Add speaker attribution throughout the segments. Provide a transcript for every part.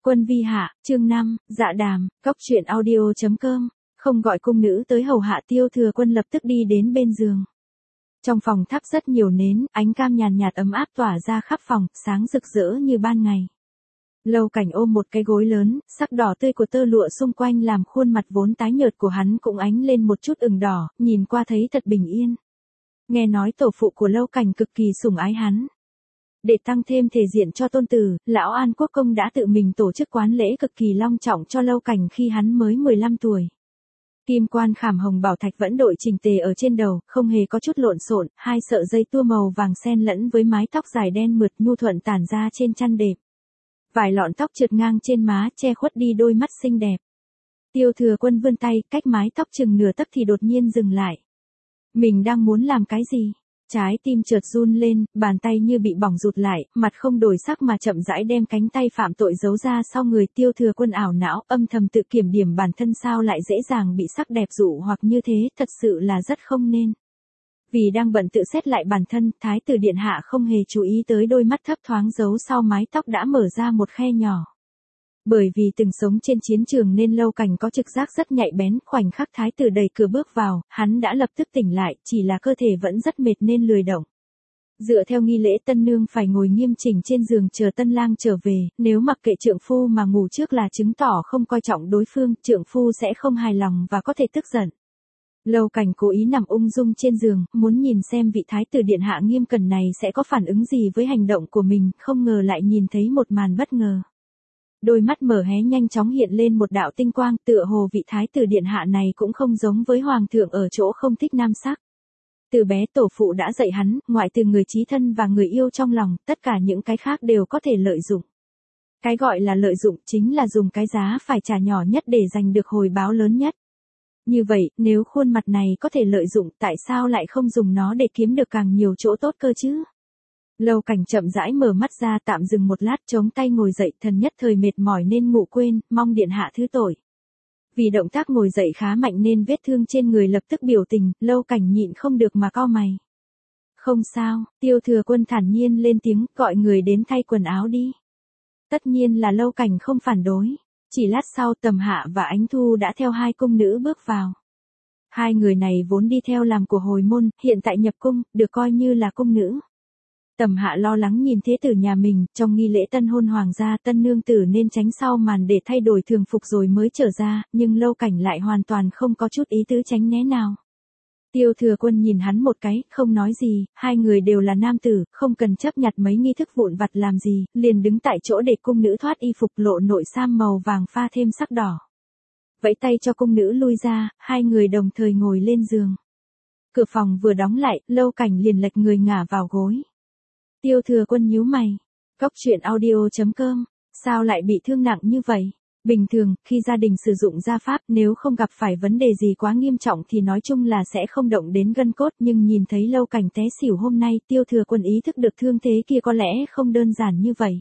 Speaker 1: Quân vi hạ, chương 5, dạ đàm, cóc truyện audio.com, không gọi cung nữ tới hầu hạ Tiêu Thừa Quân lập tức đi đến bên giường. Trong phòng thắp rất nhiều nến, ánh cam nhàn nhạt ấm áp tỏa ra khắp phòng, sáng rực rỡ như ban ngày. Lâu Cảnh ôm một cái gối lớn, sắc đỏ tươi của tơ lụa xung quanh làm khuôn mặt vốn tái nhợt của hắn cũng ánh lên một chút ửng đỏ, nhìn qua thấy thật bình yên. Nghe nói tổ phụ của Lâu Cảnh cực kỳ sủng ái hắn. Để tăng thêm thể diện cho tôn tử, lão An Quốc Công đã tự mình tổ chức quán lễ cực kỳ long trọng cho Lâu Cảnh khi hắn mới 15 tuổi. Kim quan khảm hồng bảo thạch vẫn đội chỉnh tề ở trên đầu, không hề có chút lộn xộn, hai sợi dây tua màu vàng xen lẫn với mái tóc dài đen mượt nhu thuận tản ra trên chăn đệm. Vài lọn tóc trượt ngang trên má che khuất đi đôi mắt xinh đẹp. Tiêu Thừa Quân vươn tay, cách mái tóc chừng nửa tấc thì đột nhiên dừng lại. Mình đang muốn làm cái gì? Trái tim chợt run lên, bàn tay như bị bỏng rụt lại, mặt không đổi sắc mà chậm rãi đem cánh tay phạm tội giấu ra sau người. Tiêu Thừa Quân ảo não, âm thầm tự kiểm điểm bản thân sao lại dễ dàng bị sắc đẹp dụ hoặc như thế, thật sự là rất không nên. Vì đang bận tự xét lại bản thân, Thái tử điện hạ không hề chú ý tới đôi mắt thấp thoáng giấu sau mái tóc đã mở ra một khe nhỏ. Bởi vì từng sống trên chiến trường nên Lâu Cảnh có trực giác rất nhạy bén, khoảnh khắc thái tử đẩy cửa bước vào, hắn đã lập tức tỉnh lại, chỉ là cơ thể vẫn rất mệt nên lười động. Dựa theo nghi lễ tân nương phải ngồi nghiêm chỉnh trên giường chờ tân lang trở về, nếu mặc kệ trượng phu mà ngủ trước là chứng tỏ không coi trọng đối phương, trượng phu sẽ không hài lòng và có thể tức giận. Lâu Cảnh cố ý nằm ung dung trên giường, muốn nhìn xem vị thái tử điện hạ nghiêm cẩn này sẽ có phản ứng gì với hành động của mình, không ngờ lại nhìn thấy một màn bất ngờ. Đôi mắt mở hé nhanh chóng hiện lên một đạo tinh quang, tựa hồ vị thái tử điện hạ này cũng không giống với hoàng thượng ở chỗ không thích nam sắc. Từ bé tổ phụ đã dạy hắn, ngoại trừ người chí thân và người yêu trong lòng, tất cả những cái khác đều có thể lợi dụng. Cái gọi là lợi dụng chính là dùng cái giá phải trả nhỏ nhất để giành được hồi báo lớn nhất. Như vậy, nếu khuôn mặt này có thể lợi dụng, tại sao lại không dùng nó để kiếm được càng nhiều chỗ tốt cơ chứ? Lâu Cảnh chậm rãi mở mắt ra, tạm dừng một lát, chống tay ngồi dậy, thần nhất thời mệt mỏi nên ngủ quên, mong điện hạ thứ tội. Vì động tác ngồi dậy khá mạnh nên vết thương trên người lập tức biểu tình, Lâu Cảnh nhịn không được mà cau mày. Không sao, Tiêu Thừa Quân thản nhiên lên tiếng, gọi người đến thay quần áo đi. Tất nhiên là Lâu Cảnh không phản đối. Chỉ lát sau Tầm Hạ và Ánh Thu đã theo hai cung nữ bước vào. Hai người này vốn đi theo làm của hồi môn, hiện tại nhập cung, được coi như là cung nữ. Tầm Hạ lo lắng nhìn thế tử nhà mình, trong nghi lễ tân hôn hoàng gia tân nương tử nên tránh sau màn để thay đổi thường phục rồi mới trở ra, nhưng Lâu Cảnh lại hoàn toàn không có chút ý tứ tránh né nào. Tiêu Thừa Quân nhìn hắn một cái, không nói gì, hai người đều là nam tử, không cần chấp nhặt mấy nghi thức vụn vặt làm gì, liền đứng tại chỗ để cung nữ thoát y phục lộ nội sam màu vàng pha thêm sắc đỏ. Vẫy tay cho cung nữ lui ra, hai người đồng thời ngồi lên giường. Cửa phòng vừa đóng lại, Lâu Cảnh liền lệch người ngả vào gối. Tiêu Thừa Quân nhíu mày. Cóc truyện audio.com, sao lại bị thương nặng như vậy? Bình thường, khi gia đình sử dụng gia pháp, nếu không gặp phải vấn đề gì quá nghiêm trọng thì nói chung là sẽ không động đến gân cốt, nhưng nhìn thấy Lâu Cảnh té xỉu hôm nay, Tiêu Thừa Quân ý thức được thương thế kia có lẽ không đơn giản như vậy.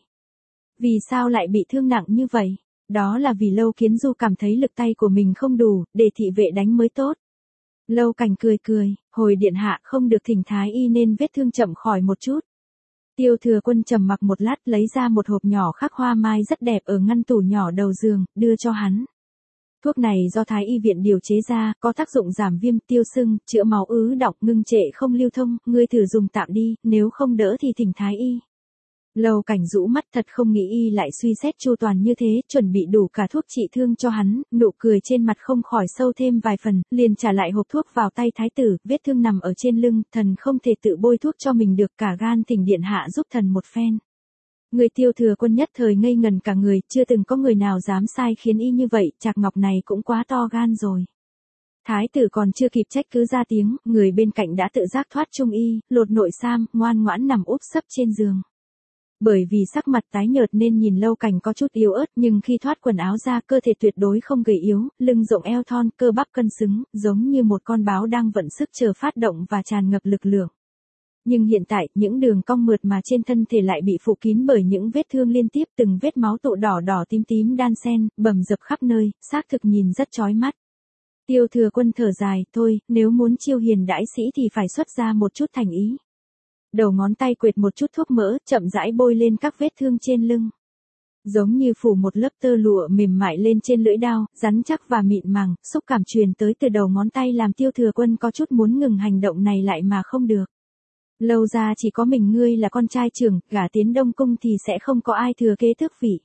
Speaker 1: Vì sao lại bị thương nặng như vậy? Đó là vì Lâu Kiến Du cảm thấy lực tay của mình không đủ, để thị vệ đánh mới tốt. Lâu Cảnh cười cười, hồi điện hạ không được thỉnh thái y nên vết thương chậm khỏi một chút. Tiêu Thừa Quân trầm mặc một lát, lấy ra một hộp nhỏ khắc hoa mai rất đẹp ở ngăn tủ nhỏ đầu giường, đưa cho hắn. Thuốc này do Thái y viện điều chế ra, có tác dụng giảm viêm, tiêu sưng, chữa máu ứ đọng, ngưng trệ không lưu thông, ngươi thử dùng tạm đi, nếu không đỡ thì thỉnh Thái y. Lâu Cảnh rũ mắt, thật không nghĩ y lại suy xét chu toàn như thế, chuẩn bị đủ cả thuốc trị thương cho hắn, nụ cười trên mặt không khỏi sâu thêm vài phần, liền trả lại hộp thuốc vào tay thái tử, vết thương nằm ở trên lưng, thần không thể tự bôi thuốc cho mình được, cả gan thỉnh điện hạ giúp thần một phen. Người Tiêu Thừa Quân nhất thời ngây ngần cả người, chưa từng có người nào dám sai khiến y như vậy, Trạc Ngọc này cũng quá to gan rồi. Thái tử còn chưa kịp trách cứ ra tiếng, người bên cạnh đã tự giác thoát trung y, lột nội sam, ngoan ngoãn nằm úp sấp trên giường. Bởi vì sắc mặt tái nhợt nên nhìn Lâu Cảnh có chút yếu ớt, nhưng khi thoát quần áo ra cơ thể tuyệt đối không gầy yếu, lưng rộng eo thon, cơ bắp cân xứng, giống như một con báo đang vận sức chờ phát động và tràn ngập lực lượng. Nhưng hiện tại, những đường cong mượt mà trên thân thể lại bị phủ kín bởi những vết thương liên tiếp, từng vết máu tụ đỏ đỏ tím tím đan xen, bầm dập khắp nơi, xác thực nhìn rất chói mắt. Tiêu Thừa Quân thở dài, thôi, nếu muốn chiêu hiền đãi sĩ thì phải xuất ra một chút thành ý. Đầu ngón tay quệt một chút thuốc mỡ, chậm rãi bôi lên các vết thương trên lưng. Giống như phủ một lớp tơ lụa mềm mại lên trên lưỡi dao, rắn chắc và mịn màng, xúc cảm truyền tới từ đầu ngón tay làm Tiêu Thừa Quân có chút muốn ngừng hành động này lại mà không được. Lâu ra chỉ có mình ngươi là con trai trưởng, gả tiến Đông Cung thì sẽ không có ai thừa kế tước vị.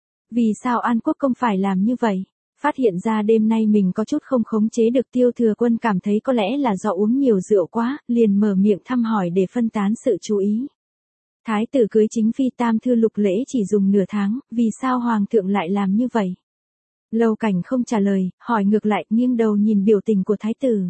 Speaker 1: Vì sao An Quốc công phải làm như vậy? Phát hiện ra đêm nay mình có chút không khống chế được, Tiêu Thừa Quân cảm thấy có lẽ là do uống nhiều rượu quá, liền mở miệng thăm hỏi để phân tán sự chú ý. Thái tử cưới chính phi tam thư lục lễ chỉ dùng nửa tháng, vì sao hoàng thượng lại làm như vậy? Lâu Cảnh không trả lời, hỏi ngược lại, nghiêng đầu nhìn biểu tình của thái tử.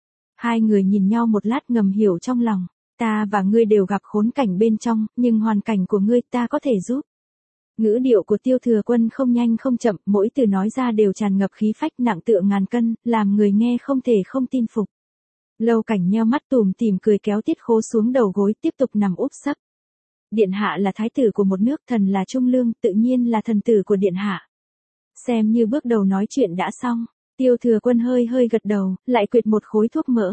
Speaker 1: Hai người nhìn nhau một lát ngầm hiểu trong lòng, ta và ngươi đều gặp khốn cảnh bên trong, nhưng hoàn cảnh của ngươi ta có thể giúp. Ngữ điệu của Tiêu Thừa Quân không nhanh không chậm, mỗi từ nói ra đều tràn ngập khí phách nặng tựa ngàn cân, làm người nghe không thể không tin phục. Lâu Cảnh nheo mắt tủm tỉm cười kéo Tiết Khố xuống đầu gối tiếp tục nằm úp sấp. Điện hạ là thái tử của một nước, thần là trung lương, tự nhiên là thần tử của điện hạ. Xem như bước đầu nói chuyện đã xong, Tiêu Thừa Quân hơi hơi gật đầu, lại quệt một khối thuốc mỡ.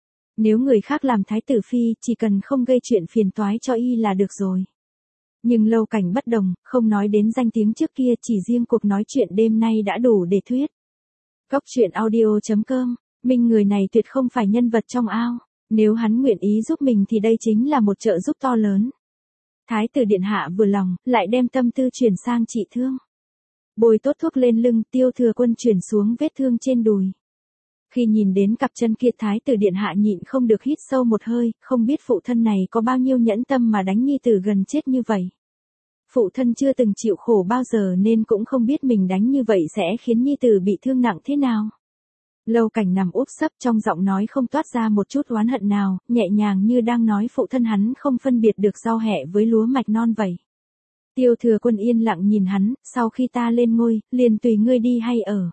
Speaker 1: Nếu người khác làm thái tử phi, chỉ cần không gây chuyện phiền toái cho y là được rồi. Nhưng Lâu Cảnh bất đồng, không nói đến danh tiếng trước kia, chỉ riêng cuộc nói chuyện đêm nay đã đủ để thuyết. Cốc truyện audio.com, Minh người này tuyệt không phải nhân vật trong ao, nếu hắn nguyện ý giúp mình thì đây chính là một trợ giúp to lớn. Thái tử điện hạ vừa lòng, lại đem tâm tư chuyển sang trị thương. Bôi tốt thuốc lên lưng, Tiêu Thừa Quân chuyển xuống vết thương trên đùi. Khi nhìn đến cặp chân kia, thái tử điện hạ nhịn không được hít sâu một hơi, không biết phụ thân này có bao nhiêu nhẫn tâm mà đánh nhi tử gần chết như vậy. Phụ thân chưa từng chịu khổ bao giờ nên cũng không biết mình đánh như vậy sẽ khiến nhi tử bị thương nặng thế nào. Lâu Cảnh nằm úp sấp, trong giọng nói không toát ra một chút oán hận nào, nhẹ nhàng như đang nói phụ thân hắn không phân biệt được rau hẹ với lúa mạch non vậy. Tiêu Thừa Quân yên lặng nhìn hắn, sau khi ta lên ngôi, liền tùy ngươi đi hay ở.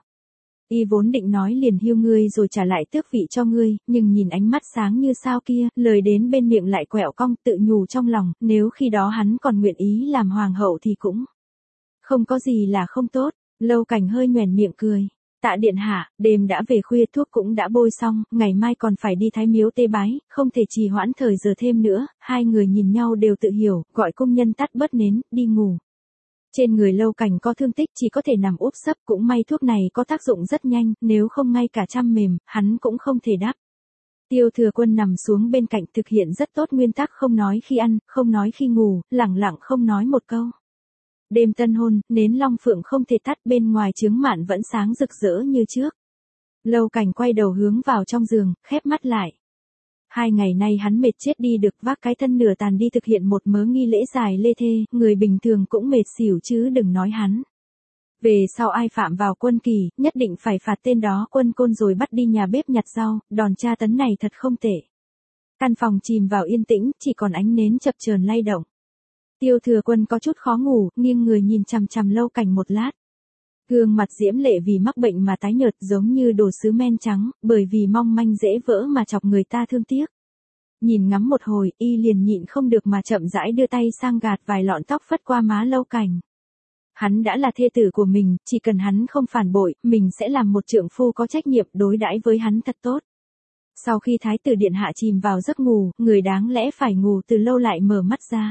Speaker 1: Y vốn định nói liền hưu ngươi rồi trả lại tước vị cho ngươi, nhưng nhìn ánh mắt sáng như sao kia, lời đến bên miệng lại quẹo cong, tự nhủ trong lòng, nếu khi đó hắn còn nguyện ý làm hoàng hậu thì cũng không có gì là không tốt. Lâu Cảnh hơi nhoẻn miệng cười. Tạ điện hạ, đêm đã về khuya, thuốc cũng đã bôi xong, ngày mai còn phải đi Thái Miếu tế bái, không thể trì hoãn thời giờ thêm nữa. Hai người nhìn nhau đều tự hiểu, gọi công nhân tắt bớt nến, đi ngủ. Trên người Lâu Cảnh có thương tích, chỉ có thể nằm úp sấp, cũng may thuốc này có tác dụng rất nhanh, nếu không ngay cả chăm mềm, hắn cũng không thể đáp. Tiêu Thừa Quân nằm xuống bên cạnh, thực hiện rất tốt nguyên tắc không nói khi ăn, không nói khi ngủ, lẳng lặng không nói một câu. Đêm tân hôn, nến long phượng không thể tắt, bên ngoài chướng mạn vẫn sáng rực rỡ như trước. Lâu Cảnh quay đầu hướng vào trong giường, khép mắt lại. 2 ngày nay hắn mệt chết đi được, vác cái thân nửa tàn đi thực hiện một mớ nghi lễ dài lê thê, người bình thường cũng mệt xỉu chứ đừng nói hắn. Về sau ai phạm vào quân kỳ, nhất định phải phạt tên đó quân côn rồi bắt đi nhà bếp nhặt rau, đòn tra tấn này thật không tệ. Căn phòng chìm vào yên tĩnh, chỉ còn ánh nến chập chờn lay động. Tiêu Thừa Quân có chút khó ngủ, nghiêng người nhìn chằm chằm Lâu Cảnh một lát. Gương mặt diễm lệ vì mắc bệnh mà tái nhợt, giống như đồ sứ men trắng, bởi vì mong manh dễ vỡ mà chọc người ta thương tiếc. Nhìn ngắm một hồi, y liền nhịn không được mà chậm rãi đưa tay sang gạt vài lọn tóc phất qua má Lâu Cảnh. Hắn đã là thê tử của mình, chỉ cần hắn không phản bội, mình sẽ làm một trượng phu có trách nhiệm đối đãi với hắn thật tốt. Sau khi thái tử điện hạ chìm vào giấc ngủ, người đáng lẽ phải ngủ từ lâu lại mở mắt ra.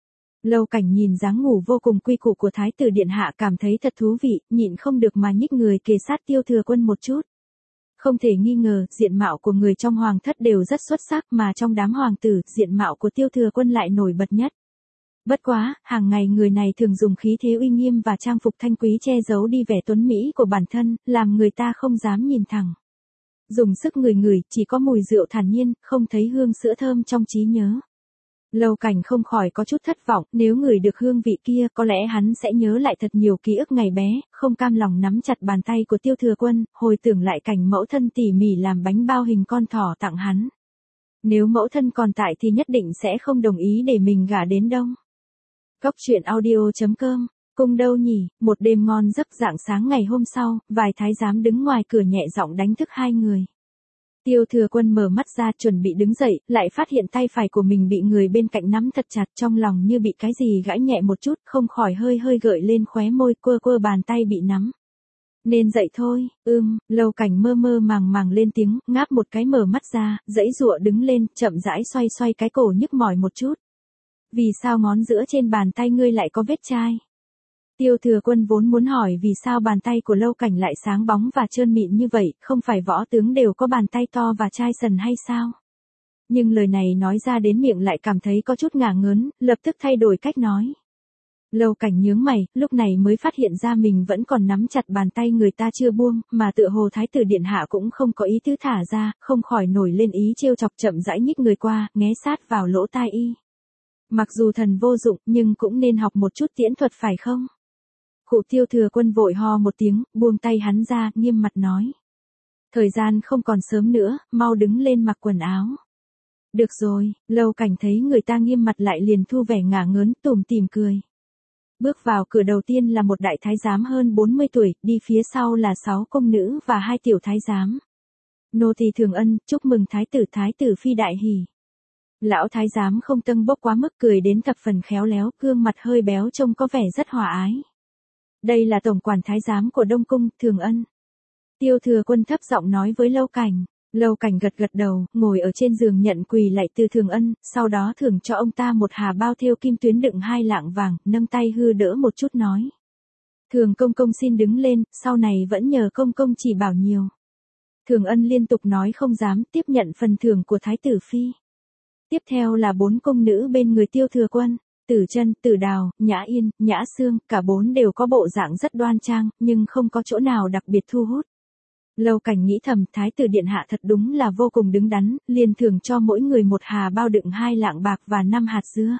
Speaker 1: Lâu Cảnh nhìn dáng ngủ vô cùng quy củ của thái tử điện hạ cảm thấy thật thú vị, nhịn không được mà nhích người kề sát Tiêu Thừa Quân một chút. Không thể nghi ngờ, diện mạo của người trong hoàng thất đều rất xuất sắc, mà trong đám hoàng tử, diện mạo của Tiêu Thừa Quân lại nổi bật nhất. Bất quá, hàng ngày người này thường dùng khí thế uy nghiêm và trang phục thanh quý che giấu đi vẻ tuấn mỹ của bản thân, làm người ta không dám nhìn thẳng. Dùng sức ngửi chỉ có mùi rượu thản nhiên, không thấy hương sữa thơm trong trí nhớ. Lâu Cảnh không khỏi có chút thất vọng, nếu ngửi được hương vị kia, có lẽ hắn sẽ nhớ lại thật nhiều ký ức ngày bé, không cam lòng nắm chặt bàn tay của Tiêu Thừa Quân, hồi tưởng lại cảnh mẫu thân tỉ mỉ làm bánh bao hình con thỏ tặng hắn. Nếu mẫu thân còn tại thì nhất định sẽ không đồng ý để mình gả đến Đông. Cốc truyện audio.com, cung đâu nhỉ, một đêm ngon giấc, rạng sáng ngày hôm sau, vài thái giám đứng ngoài cửa nhẹ giọng đánh thức hai người. Tiêu Thừa Quân mở mắt ra chuẩn bị đứng dậy, lại phát hiện tay phải của mình bị người bên cạnh nắm thật chặt, trong lòng như bị cái gì gãi nhẹ một chút, không khỏi hơi hơi gợi lên khóe môi, quơ bàn tay bị nắm. Nên dậy thôi, Lâu Cảnh mơ mơ màng màng lên tiếng, ngáp một cái mở mắt ra, giãy giụa đứng lên, chậm rãi xoay cái cổ nhức mỏi một chút. Vì sao ngón giữa trên bàn tay ngươi lại có vết chai? Tiêu Thừa Quân vốn muốn hỏi vì sao bàn tay của Lâu Cảnh lại sáng bóng và trơn mịn như vậy, không phải võ tướng đều có bàn tay to và chai sần hay sao? Nhưng lời này nói ra đến miệng lại cảm thấy có chút ngả ngớn, lập tức thay đổi cách nói. Lâu Cảnh nhướng mày, lúc này mới phát hiện ra mình vẫn còn nắm chặt bàn tay người ta chưa buông, mà tựa hồ Thái tử điện hạ cũng không có ý tứ thả ra, không khỏi nổi lên ý trêu chọc, chậm rãi nhích người qua, nghé sát vào lỗ tai y. Mặc dù thần vô dụng, nhưng cũng nên học một chút tiễn thuật phải không? Cụ Tiêu Thừa Quân vội ho một tiếng, buông tay hắn ra, nghiêm mặt nói. Thời gian không còn sớm nữa, mau đứng lên mặc quần áo. Được rồi, Lâu Cảnh thấy người ta nghiêm mặt lại liền thu vẻ ngả ngớn, tủm tỉm cười. Bước vào cửa đầu tiên là một đại thái giám hơn 40 tuổi, đi phía sau là 6 công nữ và 2 tiểu thái giám. Nô tỳ Thường Ân, chúc mừng thái tử phi đại hỉ. Lão thái giám không tâng bốc quá mức, cười đến thập phần khéo léo, gương mặt hơi béo trông có vẻ rất hòa ái. Đây là tổng quản thái giám của Đông Cung, Thường Ân. Tiêu Thừa Quân thấp giọng nói với Lâu Cảnh. Lâu Cảnh gật gật đầu, ngồi ở trên giường nhận quỳ lạy từ Thường Ân, sau đó thưởng cho ông ta một hà bao thêu kim tuyến đựng 2 lạng vàng, nâng tay hư đỡ một chút nói. Thường công công xin đứng lên, sau này vẫn nhờ công công chỉ bảo nhiều. Thường Ân liên tục nói không dám, tiếp nhận phần thưởng của thái tử phi. Tiếp theo là 4 công nữ bên người Tiêu Thừa Quân. Tử Chân, Tử Đào, Nhã Yên, Nhã Sương, cả 4 đều có bộ dạng rất đoan trang, nhưng không có chỗ nào đặc biệt thu hút. Lâu Cảnh nghĩ thầm, Thái tử điện hạ thật đúng là vô cùng đứng đắn, liền thưởng cho mỗi người một hà bao đựng 2 lạng bạc và 5 hạt dưa.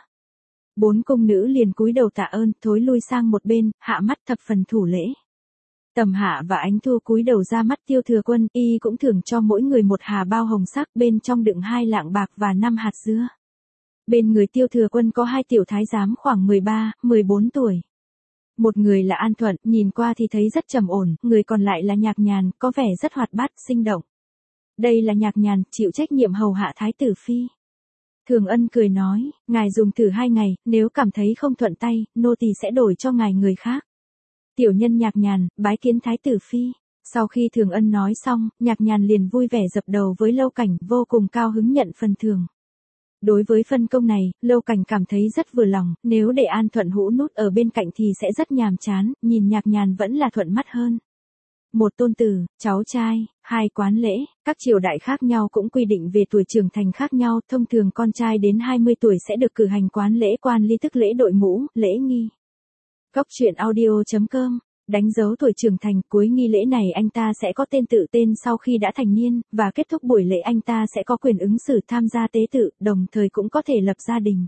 Speaker 1: 4 công nữ liền cúi đầu tạ ơn, thối lui sang một bên, hạ mắt thập phần thủ lễ. Tầm Hạ và Ánh Thu cúi đầu ra mắt Tiêu Thừa Quân, y cũng thưởng cho mỗi người một hà bao hồng sắc, bên trong đựng 2 lạng bạc và 5 hạt dưa. Bên người Tiêu Thừa Quân có 2 tiểu thái giám khoảng 13, 14 tuổi. Một người là An Thuận, nhìn qua thì thấy rất trầm ổn, người còn lại là Nhạc Nhàn, có vẻ rất hoạt bát, sinh động. Đây là Nhạc Nhàn, chịu trách nhiệm hầu hạ thái tử phi. Thường Ân cười nói, ngài dùng thử 2 ngày, nếu cảm thấy không thuận tay, nô tỳ sẽ đổi cho ngài người khác. Tiểu nhân Nhạc Nhàn, bái kiến thái tử phi. Sau khi Thường Ân nói xong, Nhạc Nhàn liền vui vẻ dập đầu với Lâu Cảnh, vô cùng cao hứng nhận phần thưởng. Đối với phân công này, Lâu Cảnh cảm thấy rất vừa lòng, nếu để An Thuận Hũ nút ở bên cạnh thì sẽ rất nhàm chán, nhìn Nhạc Nhàn vẫn là thuận mắt hơn. Một tôn tử, cháu trai, 2 quán lễ, các triều đại khác nhau cũng quy định về tuổi trưởng thành khác nhau, thông thường con trai đến 20 tuổi sẽ được cử hành quán lễ quan ly, tức lễ đội mũ, lễ nghi. Góc truyện audio.com đánh dấu tuổi trưởng thành, cuối nghi lễ này anh ta sẽ có tên tự tên sau khi đã thành niên, và kết thúc buổi lễ anh ta sẽ có quyền ứng xử tham gia tế tự, đồng thời cũng có thể lập gia đình.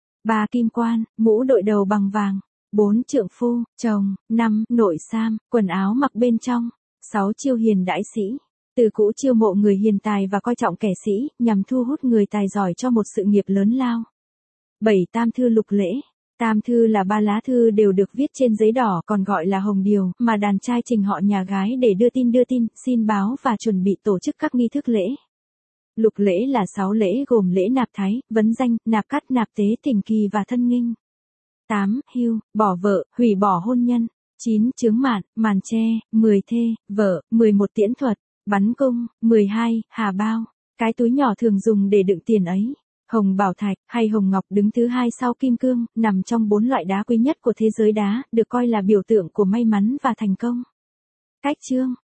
Speaker 1: 3 kim quan, mũ đội đầu bằng vàng. 4 trượng phu, chồng. 5 nội sam, quần áo mặc bên trong. 6 chiêu hiền đãi sĩ. Từ cũ chiêu mộ người hiền tài và coi trọng kẻ sĩ, nhằm thu hút người tài giỏi cho một sự nghiệp lớn lao. 7 tam thư lục lễ. Tam thư là 3 lá thư đều được viết trên giấy đỏ, còn gọi là hồng điều, mà đàn trai trình họ nhà gái để đưa tin, xin báo và chuẩn bị tổ chức các nghi thức lễ. Lục lễ là 6 lễ gồm lễ nạp thái, vấn danh, nạp cắt, nạp tế, thỉnh kỳ và thân nghinh. 8 hưu, bỏ vợ, hủy bỏ hôn nhân. 9 chướng mạn, màn che. 10 thê, vợ. 11 tiễn thuật, bắn cung. 12 hà bao, cái túi nhỏ thường dùng để đựng tiền ấy. Hồng bảo thạch, hay hồng ngọc đứng thứ 2 sau kim cương, nằm trong 4 loại đá quý nhất của thế giới đá, được coi là biểu tượng của may mắn và thành công. Cách chương